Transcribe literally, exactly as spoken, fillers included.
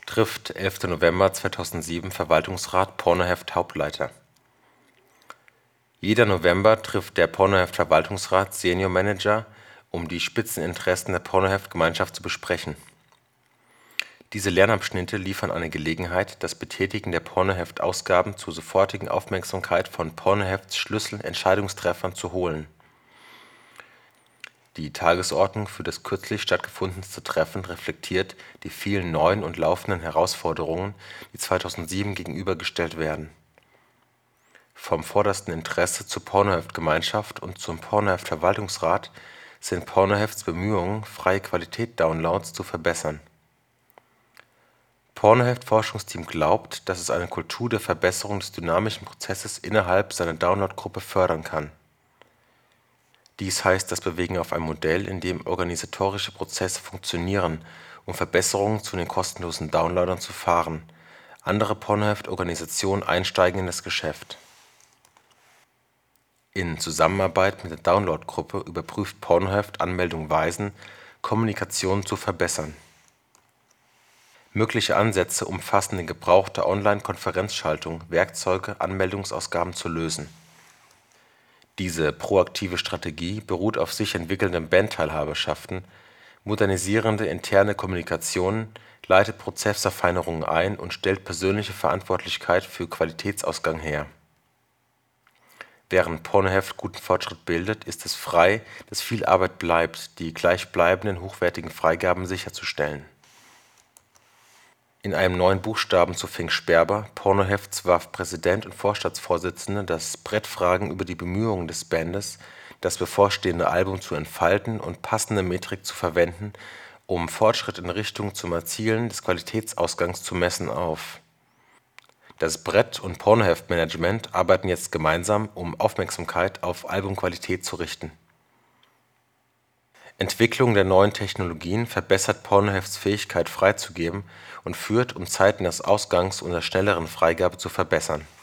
Trifft elfter November zweitausendsieben Verwaltungsrat Pornoheft Hauptleiter. Jeder November trifft der Pornoheft-Verwaltungsrat Senior Manager, um die Spitzeninteressen der Pornoheft-Gemeinschaft zu besprechen. Diese Lernabschnitte liefern eine Gelegenheit, das Betätigen der Pornoheft-Ausgaben zur sofortigen Aufmerksamkeit von Pornohefts Schlüssel-Entscheidungstreffern zu holen. Die Tagesordnung für das kürzlich stattgefundene Treffen reflektiert die vielen neuen und laufenden Herausforderungen, die zweitausendsieben gegenübergestellt werden. Vom vordersten Interesse zur Pornoheft-Gemeinschaft und zum Pornoheft-Verwaltungsrat sind Pornohefts Bemühungen, freie Qualität-Downloads zu verbessern. Pornoheft-Forschungsteam glaubt, dass es eine Kultur der Verbesserung des dynamischen Prozesses innerhalb seiner Downloadgruppe fördern kann. Dies heißt das Bewegen auf ein Modell, in dem organisatorische Prozesse funktionieren, um Verbesserungen zu den kostenlosen Downloadern zu fahren. Andere Pornoheft-Organisationen einsteigen in das Geschäft. In Zusammenarbeit mit der Downloadgruppe überprüft Pornoheft Anmeldung Weisen, Kommunikation zu verbessern. Mögliche Ansätze umfassen den Gebrauch der Online-Konferenzschaltung, Werkzeuge, Anmeldungsausgaben zu lösen. Diese proaktive Strategie beruht auf sich entwickelnden Bandteilhaberschaften, modernisierende interne Kommunikation, leitet Prozessverfeinerungen ein und stellt persönliche Verantwortlichkeit für Qualitätsausgang her. Während Pornoheft guten Fortschritt bildet, ist es frei, dass viel Arbeit bleibt, die gleichbleibenden hochwertigen Freigaben sicherzustellen. In einem neuen Buchstaben zu Fink Sperber, Pornohefts, warf Präsident und Vorstandsvorsitzende das Brett Fragen über die Bemühungen des Bandes, das bevorstehende Album zu entfalten und passende Metrik zu verwenden, um Fortschritt in Richtung zum Erzielen des Qualitätsausgangs zu messen, auf. Das Brett und Pornoheft-Management arbeiten jetzt gemeinsam, um Aufmerksamkeit auf Albumqualität zu richten. Entwicklung der neuen Technologien verbessert Pornohefts Fähigkeit freizugeben und führt, um Zeiten des Ausgangs und der schnelleren Freigabe zu verbessern